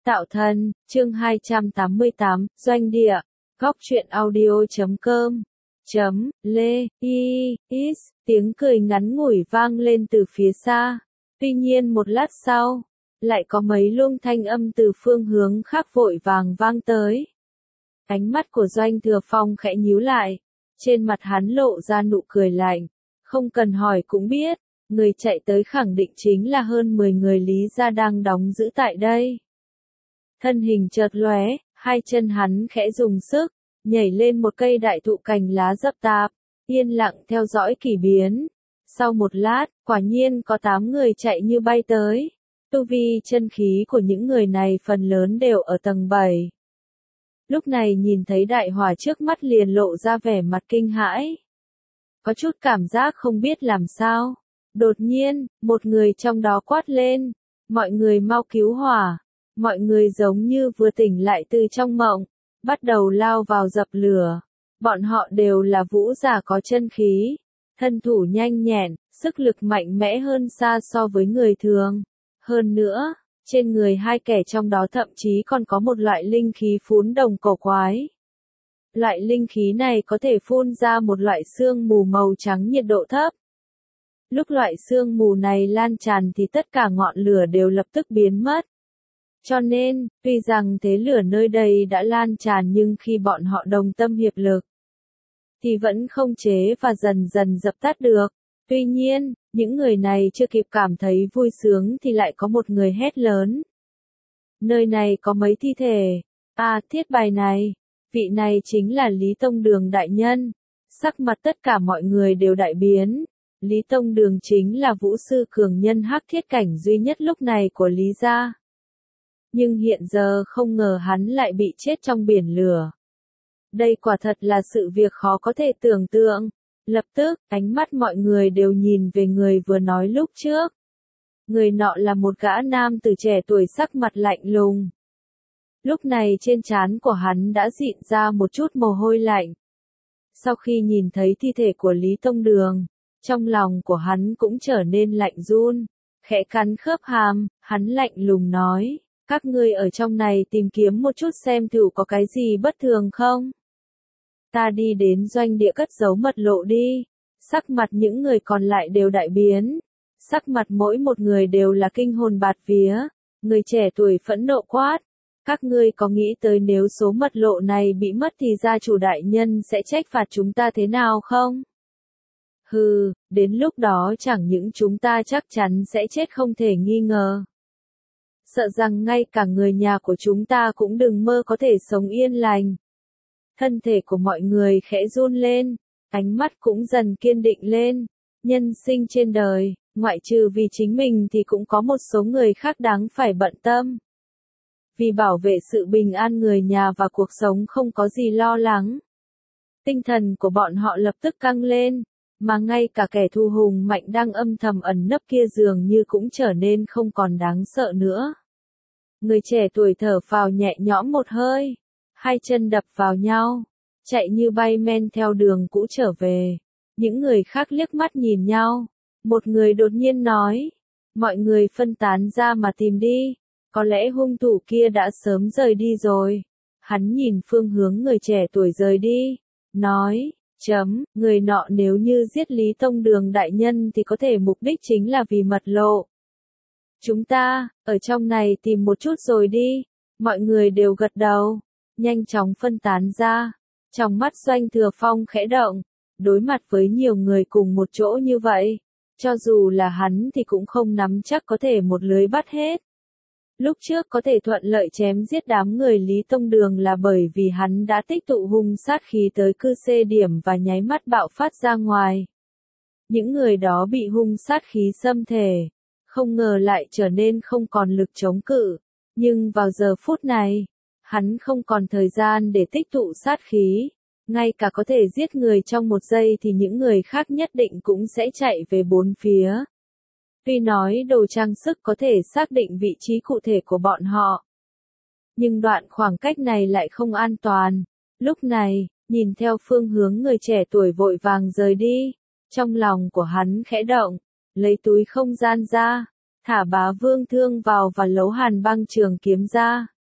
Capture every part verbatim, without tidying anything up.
Tạo thân, chương hai trăm tám mươi tám, doanh địa, góc truyện audio.com, chấm, lê, y, is, tiếng cười ngắn ngủi vang lên từ phía xa. Tuy nhiên một lát sau, lại có mấy luồng thanh âm từ phương hướng khác vội vàng vang tới. Ánh mắt của Doanh Thừa Phong khẽ nhíu lại, trên mặt hắn lộ ra nụ cười lạnh, không cần hỏi cũng biết, người chạy tới khẳng định chính là hơn mười người Lý gia đang đóng giữ tại đây. Thân hình chợt lóe, hai chân hắn khẽ dùng sức, nhảy lên một cây đại thụ cành lá rậm rạp, yên lặng theo dõi kỳ biến. Sau một lát, quả nhiên có tám người chạy như bay tới. Tu vi chân khí của những người này phần lớn đều ở tầng bảy. Lúc này nhìn thấy đại hỏa trước mắt liền lộ ra vẻ mặt kinh hãi. Có chút cảm giác không biết làm sao. Đột nhiên, một người trong đó quát lên, mọi người mau cứu hỏa. Mọi người giống như vừa tỉnh lại từ trong mộng, bắt đầu lao vào dập lửa. Bọn họ đều là vũ giả có chân khí, thân thủ nhanh nhẹn, sức lực mạnh mẽ hơn xa so với người thường. Hơn nữa, trên người hai kẻ trong đó thậm chí còn có một loại linh khí phún đồng cổ quái. Loại linh khí này có thể phun ra một loại sương mù màu trắng nhiệt độ thấp. Lúc loại sương mù này lan tràn thì tất cả ngọn lửa đều lập tức biến mất. Cho nên, tuy rằng thế lửa nơi đây đã lan tràn nhưng khi bọn họ đồng tâm hiệp lực, thì vẫn không chế và dần dần dập tắt được. Tuy nhiên, những người này chưa kịp cảm thấy vui sướng thì lại có một người hét lớn. Nơi này có mấy thi thể. À, thiết bài này. Vị này chính là Lý Tông Đường đại nhân. Sắc mặt tất cả mọi người đều đại biến. Lý Tông Đường chính là vũ sư cường nhân hắc thiết cảnh duy nhất lúc này của Lý gia. Nhưng hiện giờ không ngờ hắn lại bị chết trong biển lửa. Đây quả thật là sự việc khó có thể tưởng tượng. Lập tức, ánh mắt mọi người đều nhìn về người vừa nói lúc trước. Người nọ là một gã nam tử trẻ tuổi sắc mặt lạnh lùng. Lúc này trên trán của hắn đã dịn ra một chút mồ hôi lạnh. Sau khi nhìn thấy thi thể của Lý Tông Đường, trong lòng của hắn cũng trở nên lạnh run. Khẽ cắn khớp hàm, hắn lạnh lùng nói, các ngươi ở trong này tìm kiếm một chút xem thử có cái gì bất thường không? Ta đi đến doanh địa cất giấu mật lộ đi. Sắc mặt những người còn lại đều đại biến. Sắc mặt mỗi một người đều là kinh hồn bạt vía. Người trẻ tuổi phẫn nộ quát. Các ngươi có nghĩ tới nếu số mật lộ này bị mất thì gia chủ đại nhân sẽ trách phạt chúng ta thế nào không? Hừ, đến lúc đó chẳng những chúng ta chắc chắn sẽ chết không thể nghi ngờ. Sợ rằng ngay cả người nhà của chúng ta cũng đừng mơ có thể sống yên lành. Thân thể của mọi người khẽ run lên, ánh mắt cũng dần kiên định lên. Nhân sinh trên đời, ngoại trừ vì chính mình thì cũng có một số người khác đáng phải bận tâm. Vì bảo vệ sự bình an người nhà và cuộc sống không có gì lo lắng. Tinh thần của bọn họ lập tức căng lên, mà ngay cả kẻ thù hùng mạnh đang âm thầm ẩn nấp kia dường như cũng trở nên không còn đáng sợ nữa. Người trẻ tuổi thở phào nhẹ nhõm một hơi. Hai chân đập vào nhau, chạy như bay men theo đường cũ trở về. Những người khác liếc mắt nhìn nhau. Một người đột nhiên nói, mọi người phân tán ra mà tìm đi. Có lẽ hung thủ kia đã sớm rời đi rồi. Hắn nhìn phương hướng người trẻ tuổi rời đi, nói, chấm, người nọ nếu như giết Lý Tông Đường đại nhân thì có thể mục đích chính là vì mật lộ. Chúng ta, ở trong này tìm một chút rồi đi. Mọi người đều gật đầu. Nhanh chóng phân tán ra. Trong mắt Doanh Thừa Phong khẽ động. Đối mặt với nhiều người cùng một chỗ như vậy, cho dù là hắn thì cũng không nắm chắc có thể một lưới bắt hết. Lúc trước có thể thuận lợi chém giết đám người Lý Tông Đường là bởi vì hắn đã tích tụ hung sát khí tới cư xê điểm và nháy mắt bạo phát ra ngoài. Những người đó bị hung sát khí xâm thể, không ngờ lại trở nên không còn lực chống cự. Nhưng vào giờ phút này, hắn không còn thời gian để tích tụ sát khí. Ngay cả có thể giết người trong một giây thì những người khác nhất định cũng sẽ chạy về bốn phía. Tuy nói đồ trang sức có thể xác định vị trí cụ thể của bọn họ, nhưng đoạn khoảng cách này lại không an toàn. Lúc này, nhìn theo phương hướng người trẻ tuổi vội vàng rời đi, trong lòng của hắn khẽ động, lấy túi không gian ra, thả Bá Vương thương vào và lấu Hàn Băng trường kiếm ra,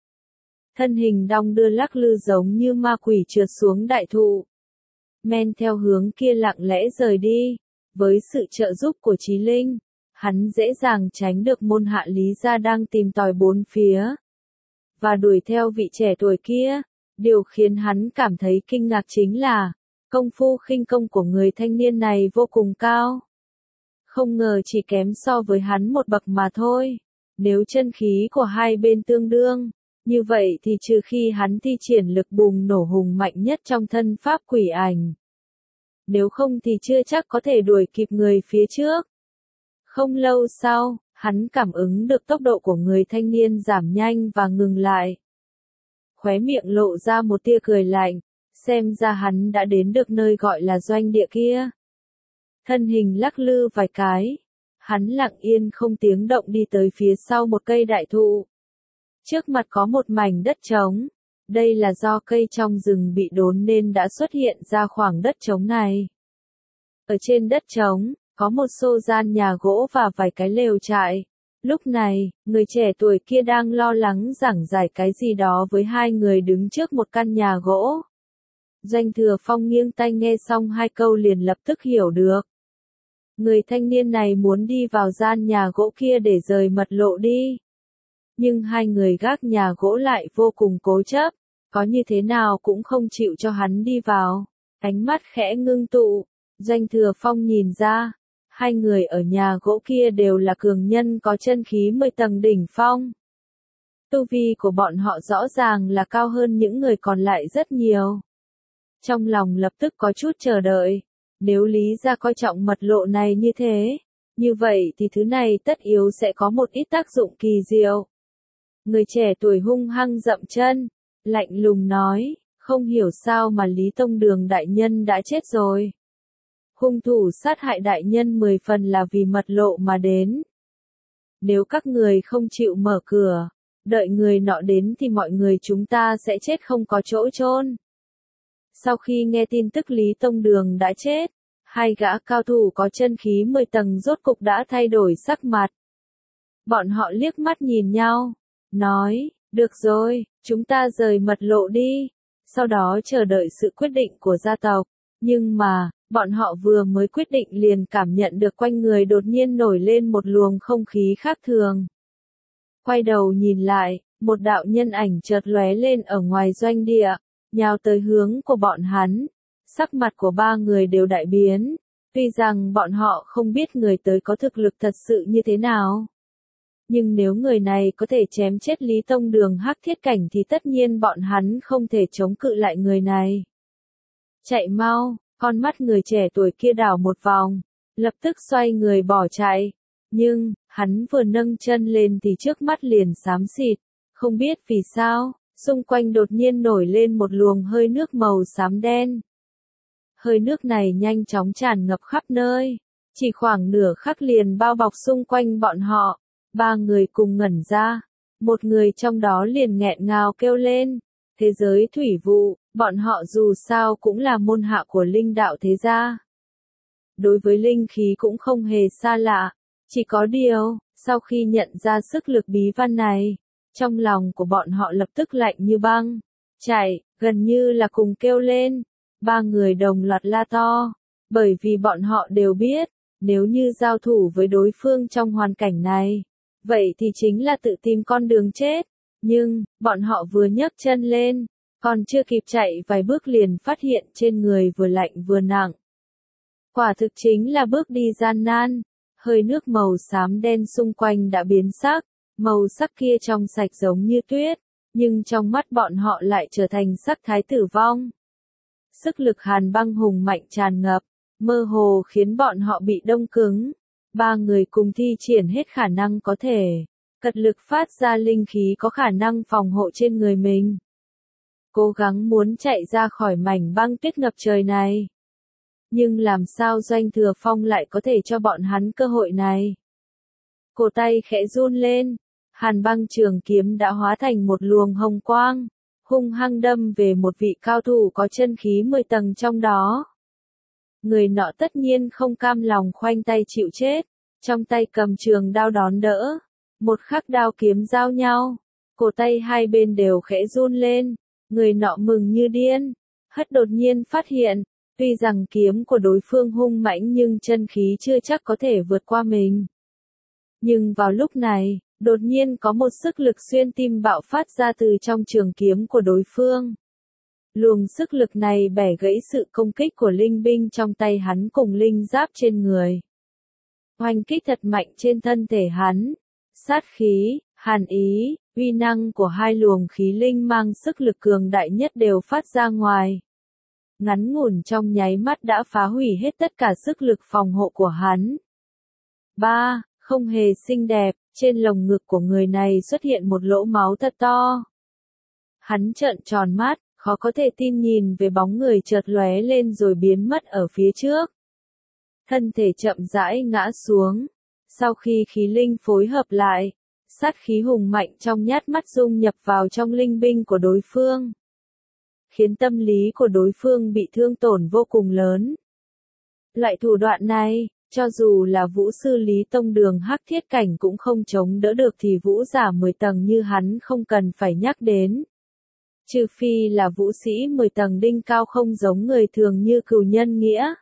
thân hình đong đưa lắc lư giống như ma quỷ trượt xuống đại thụ. Men theo hướng kia lặng lẽ rời đi, với sự trợ giúp của Chí Linh, hắn dễ dàng tránh được môn hạ Lý gia đang tìm tòi bốn phía, và đuổi theo vị trẻ tuổi kia. Điều khiến hắn cảm thấy kinh ngạc chính là, công phu khinh công của người thanh niên này vô cùng cao. Không ngờ chỉ kém so với hắn một bậc mà thôi. Nếu chân khí của hai bên tương đương, như vậy thì trừ khi hắn thi triển lực bùng nổ hùng mạnh nhất trong thân pháp quỷ ảnh. Nếu không thì chưa chắc có thể đuổi kịp người phía trước. Không lâu sau, hắn cảm ứng được tốc độ của người thanh niên giảm nhanh và ngừng lại. Khóe miệng lộ ra một tia cười lạnh, xem ra hắn đã đến được nơi gọi là doanh địa kia. Thân hình lắc lư vài cái, hắn lặng yên không tiếng động đi tới phía sau một cây đại thụ. Trước mặt có một mảnh đất trống, đây là do cây trong rừng bị đốn nên đã xuất hiện ra khoảng đất trống này. Ở trên đất trống, có một xô gian nhà gỗ và vài cái lều trại. Lúc này, người trẻ tuổi kia đang lo lắng giảng giải cái gì đó với hai người đứng trước một căn nhà gỗ. Doanh Thừa Phong nghiêng tai nghe xong hai câu liền lập tức hiểu được. Người thanh niên này muốn đi vào gian nhà gỗ kia để rời mật lộ đi. Nhưng hai người gác nhà gỗ lại vô cùng cố chấp, có như thế nào cũng không chịu cho hắn đi vào. Ánh mắt khẽ ngưng tụ, Doanh Thừa Phong nhìn ra, hai người ở nhà gỗ kia đều là cường nhân có chân khí mười tầng đỉnh phong. Tu vi của bọn họ rõ ràng là cao hơn những người còn lại rất nhiều. Trong lòng lập tức có chút chờ đợi, nếu Lý gia coi trọng mật lộ này như thế, như vậy thì thứ này tất yếu sẽ có một ít tác dụng kỳ diệu. Người trẻ tuổi hung hăng dậm chân, lạnh lùng nói, không hiểu sao mà Lý Tông Đường đại nhân đã chết rồi. Hung thủ sát hại đại nhân mười phần là vì mật lộ mà đến. Nếu các người không chịu mở cửa, đợi người nọ đến thì mọi người chúng ta sẽ chết không có chỗ chôn. Sau khi nghe tin tức Lý Tông Đường đã chết, hai gã cao thủ có chân khí mười tầng rốt cục đã thay đổi sắc mặt. Bọn họ liếc mắt nhìn nhau, nói, được rồi, chúng ta rời mật lộ đi, sau đó chờ đợi sự quyết định của gia tộc. Nhưng mà, bọn họ vừa mới quyết định liền cảm nhận được quanh người đột nhiên nổi lên một luồng không khí khác thường. Quay đầu nhìn lại, một đạo nhân ảnh chợt lóe lên ở ngoài doanh địa, nhào tới hướng của bọn hắn. Sắc mặt của ba người đều đại biến, tuy rằng bọn họ không biết người tới có thực lực thật sự như thế nào. Nhưng nếu người này có thể chém chết Lý Tông Đường hắc thiết cảnh thì tất nhiên bọn hắn không thể chống cự lại người này. Chạy mau, con mắt người trẻ tuổi kia đảo một vòng, lập tức xoay người bỏ chạy. Nhưng, hắn vừa nâng chân lên thì trước mắt liền xám xịt, không biết vì sao, xung quanh đột nhiên nổi lên một luồng hơi nước màu xám đen. Hơi nước này nhanh chóng tràn ngập khắp nơi, chỉ khoảng nửa khắc liền bao bọc xung quanh bọn họ. Ba người cùng ngẩn ra, một người trong đó liền nghẹn ngào kêu lên, thế giới thủy vụ, bọn họ dù sao cũng là môn hạ của linh đạo thế gia. Đối với linh khí cũng không hề xa lạ, chỉ có điều, sau khi nhận ra sức lực bí văn này, trong lòng của bọn họ lập tức lạnh như băng, chạy, gần như là cùng kêu lên, ba người đồng loạt la to, bởi vì bọn họ đều biết, nếu như giao thủ với đối phương trong hoàn cảnh này, vậy thì chính là tự tìm con đường chết. Nhưng, bọn họ vừa nhấc chân lên, còn chưa kịp chạy vài bước liền phát hiện trên người vừa lạnh vừa nặng. Quả thực chính là bước đi gian nan, hơi nước màu xám đen xung quanh đã biến sắc, màu sắc kia trong sạch giống như tuyết, nhưng trong mắt bọn họ lại trở thành sắc thái tử vong. Sức lực hàn băng hùng mạnh tràn ngập, mơ hồ khiến bọn họ bị đông cứng. Ba người cùng thi triển hết khả năng có thể, cật lực phát ra linh khí có khả năng phòng hộ trên người mình. Cố gắng muốn chạy ra khỏi mảnh băng tuyết ngập trời này. Nhưng làm sao Doanh Thừa Phong lại có thể cho bọn hắn cơ hội này? Cổ tay khẽ run lên, hàn băng trường kiếm đã hóa thành một luồng hồng quang, hung hăng đâm về một vị cao thủ có chân khí mười tầng trong đó. Người nọ tất nhiên không cam lòng khoanh tay chịu chết, trong tay cầm trường đao đón đỡ, một khắc đao kiếm giao nhau, cổ tay hai bên đều khẽ run lên, người nọ mừng như điên, hất đột nhiên phát hiện, tuy rằng kiếm của đối phương hung mãnh nhưng chân khí chưa chắc có thể vượt qua mình. Nhưng vào lúc này, đột nhiên có một sức lực xuyên tim bạo phát ra từ trong trường kiếm của đối phương. Luồng sức lực này bẻ gãy sự công kích của linh binh trong tay hắn cùng linh giáp trên người. Oanh kích thật mạnh trên thân thể hắn. Sát khí, hàn ý, uy năng của hai luồng khí linh mang sức lực cường đại nhất đều phát ra ngoài. Ngắn ngủn trong nháy mắt đã phá hủy hết tất cả sức lực phòng hộ của hắn. ba. Không hề xinh đẹp, trên lồng ngực của người này xuất hiện một lỗ máu thật to. Hắn trợn tròn mắt, khó có thể tin nhìn về bóng người chợt lóe lên rồi biến mất ở phía trước. Thân thể chậm rãi ngã xuống. Sau khi khí linh phối hợp lại, sát khí hùng mạnh trong nhát mắt dung nhập vào trong linh binh của đối phương, khiến tâm lý của đối phương bị thương tổn vô cùng lớn. Loại thủ đoạn này, cho dù là vũ sư Lý Tông Đường Hắc Thiết Cảnh cũng không chống đỡ được thì vũ giả mười tầng như hắn không cần phải nhắc đến. Trừ phi là vũ sĩ mười tầng đinh cao không giống người thường như Cửu Nhân Nghĩa,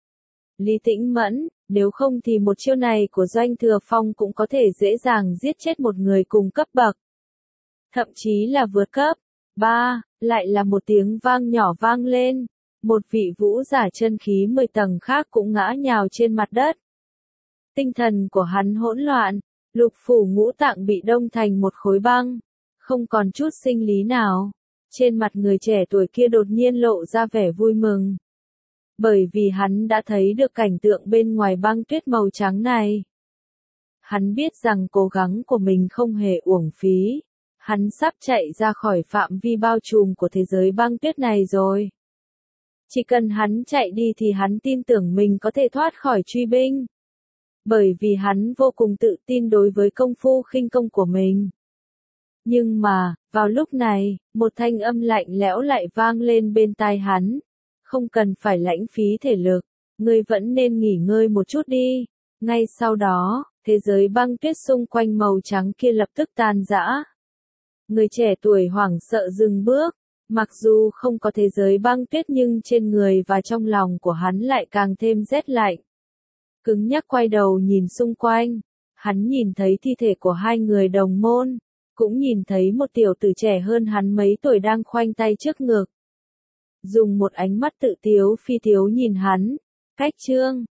Lý Tĩnh Mẫn, nếu không thì một chiêu này của Doanh Thừa Phong cũng có thể dễ dàng giết chết một người cùng cấp bậc. Thậm chí là vượt cấp. ba. Lại là một tiếng vang nhỏ vang lên. Một vị vũ giả chân khí mười tầng khác cũng ngã nhào trên mặt đất. Tinh thần của hắn hỗn loạn, lục phủ ngũ tạng bị đông thành một khối băng, không còn chút sinh lý nào. Trên mặt người trẻ tuổi kia đột nhiên lộ ra vẻ vui mừng. Bởi vì hắn đã thấy được cảnh tượng bên ngoài băng tuyết màu trắng này. Hắn biết rằng cố gắng của mình không hề uổng phí. Hắn sắp chạy ra khỏi phạm vi bao trùm của thế giới băng tuyết này rồi. Chỉ cần hắn chạy đi thì hắn tin tưởng mình có thể thoát khỏi truy binh. Bởi vì hắn vô cùng tự tin đối với công phu khinh công của mình. Nhưng mà, vào lúc này, một thanh âm lạnh lẽo lại vang lên bên tai hắn. Không cần phải lãng phí thể lực, ngươi vẫn nên nghỉ ngơi một chút đi. Ngay sau đó, thế giới băng tuyết xung quanh màu trắng kia lập tức tan rã. Người trẻ tuổi hoảng sợ dừng bước, mặc dù không có thế giới băng tuyết nhưng trên người và trong lòng của hắn lại càng thêm rét lạnh. Cứng nhắc quay đầu nhìn xung quanh, hắn nhìn thấy thi thể của hai người đồng môn, cũng nhìn thấy một tiểu tử trẻ hơn hắn mấy tuổi đang khoanh tay trước ngực. Dùng một ánh mắt tự tiếu phi tiếu nhìn hắn, cách chương,